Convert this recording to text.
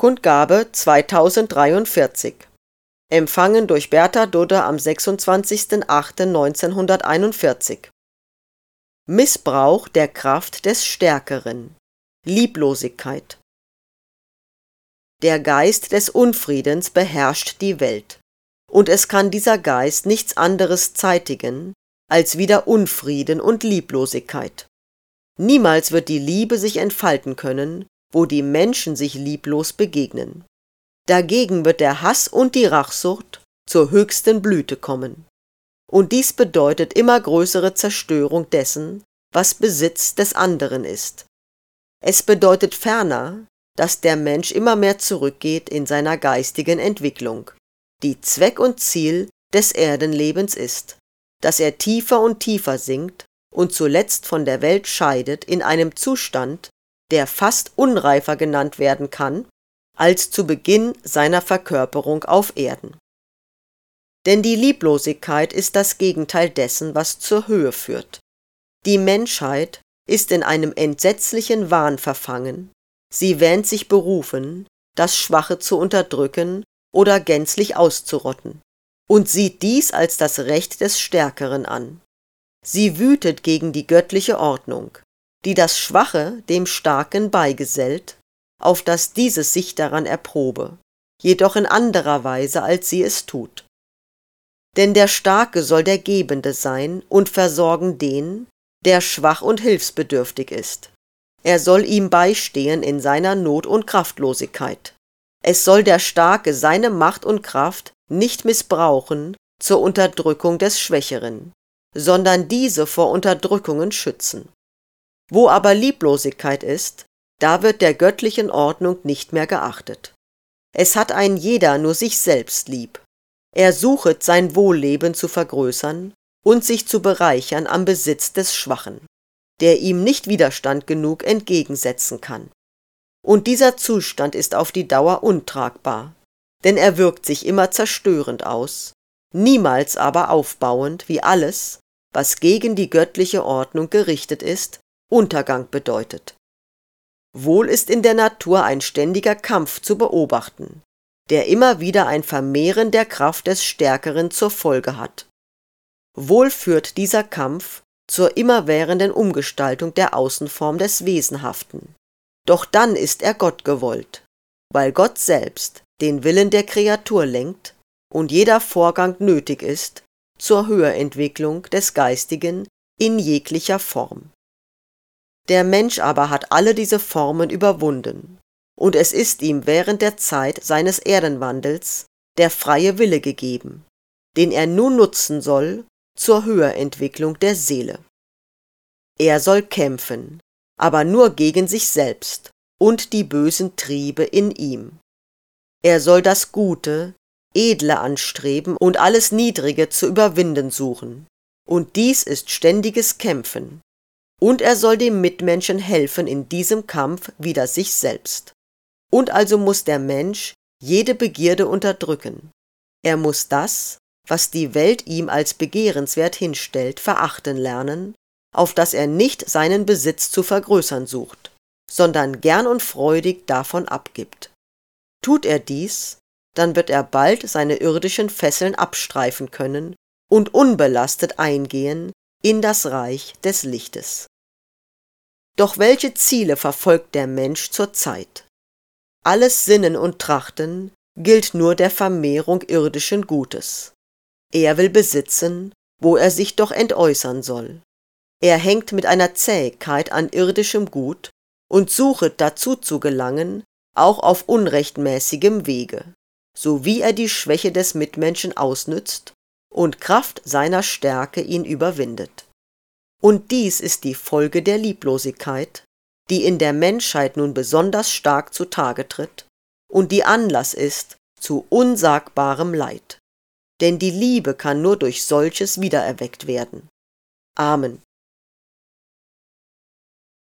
Kundgabe 2043. Empfangen durch Bertha Dudde am 26.08.1941. Missbrauch der Kraft des Stärkeren. Lieblosigkeit. Der Geist des Unfriedens beherrscht die Welt, und es kann dieser Geist nichts anderes zeitigen, als wieder Unfrieden und Lieblosigkeit. Niemals wird die Liebe sich entfalten können, wo die Menschen sich lieblos begegnen. Dagegen wird der Hass und die Rachsucht zur höchsten Blüte kommen. Und dies bedeutet immer größere Zerstörung dessen, was Besitz des anderen ist. Es bedeutet ferner, dass der Mensch immer mehr zurückgeht in seiner geistigen Entwicklung, die Zweck und Ziel des Erdenlebens ist, dass er tiefer und tiefer sinkt und zuletzt von der Welt scheidet in einem Zustand, der fast unreifer genannt werden kann, als zu Beginn seiner Verkörperung auf Erden. Denn die Lieblosigkeit ist das Gegenteil dessen, was zur Höhe führt. Die Menschheit ist in einem entsetzlichen Wahn verfangen, sie wähnt sich berufen, das Schwache zu unterdrücken oder gänzlich auszurotten, und sieht dies als das Recht des Stärkeren an. Sie wütet gegen die göttliche Ordnung, die das Schwache dem Starken beigesellt, auf dass dieses sich daran erprobe, jedoch in anderer Weise, als sie es tut. Denn der Starke soll der Gebende sein und versorgen den, der schwach und hilfsbedürftig ist. Er soll ihm beistehen in seiner Not und Kraftlosigkeit. Es soll der Starke seine Macht und Kraft nicht missbrauchen zur Unterdrückung des Schwächeren, sondern diese vor Unterdrückungen schützen. Wo aber Lieblosigkeit ist, da wird der göttlichen Ordnung nicht mehr geachtet. Es hat ein jeder nur sich selbst lieb. Er suchet sein Wohlleben zu vergrößern und sich zu bereichern am Besitz des Schwachen, der ihm nicht Widerstand genug entgegensetzen kann. Und dieser Zustand ist auf die Dauer untragbar, denn er wirkt sich immer zerstörend aus, niemals aber aufbauend, wie alles, was gegen die göttliche Ordnung gerichtet ist, Untergang bedeutet. Wohl ist in der Natur ein ständiger Kampf zu beobachten, der immer wieder ein Vermehren der Kraft des Stärkeren zur Folge hat. Wohl führt dieser Kampf zur immerwährenden Umgestaltung der Außenform des Wesenhaften. Doch dann ist er Gott gewollt, weil Gott selbst den Willen der Kreatur lenkt und jeder Vorgang nötig ist zur Höherentwicklung des Geistigen in jeglicher Form. Der Mensch aber hat alle diese Formen überwunden, und es ist ihm während der Zeit seines Erdenwandels der freie Wille gegeben, den er nun nutzen soll zur Höherentwicklung der Seele. Er soll kämpfen, aber nur gegen sich selbst und die bösen Triebe in ihm. Er soll das Gute, Edle anstreben und alles Niedrige zu überwinden suchen, und dies ist ständiges Kämpfen. Und er soll dem Mitmenschen helfen in diesem Kampf wider sich selbst. Und also muss der Mensch jede Begierde unterdrücken. Er muss das, was die Welt ihm als begehrenswert hinstellt, verachten lernen, auf dass er nicht seinen Besitz zu vergrößern sucht, sondern gern und freudig davon abgibt. Tut er dies, dann wird er bald seine irdischen Fesseln abstreifen können und unbelastet eingehen in das Reich des Lichtes. Doch welche Ziele verfolgt der Mensch zur Zeit? Alles Sinnen und Trachten gilt nur der Vermehrung irdischen Gutes. Er will besitzen, wo er sich doch entäußern soll. Er hängt mit einer Zähigkeit an irdischem Gut und suchet dazu zu gelangen, auch auf unrechtmäßigem Wege, so wie er die Schwäche des Mitmenschen ausnützt und Kraft seiner Stärke ihn überwindet. Und dies ist die Folge der Lieblosigkeit, die in der Menschheit nun besonders stark zutage tritt und die Anlass ist zu unsagbarem Leid. Denn die Liebe kann nur durch solches wiedererweckt werden. Amen.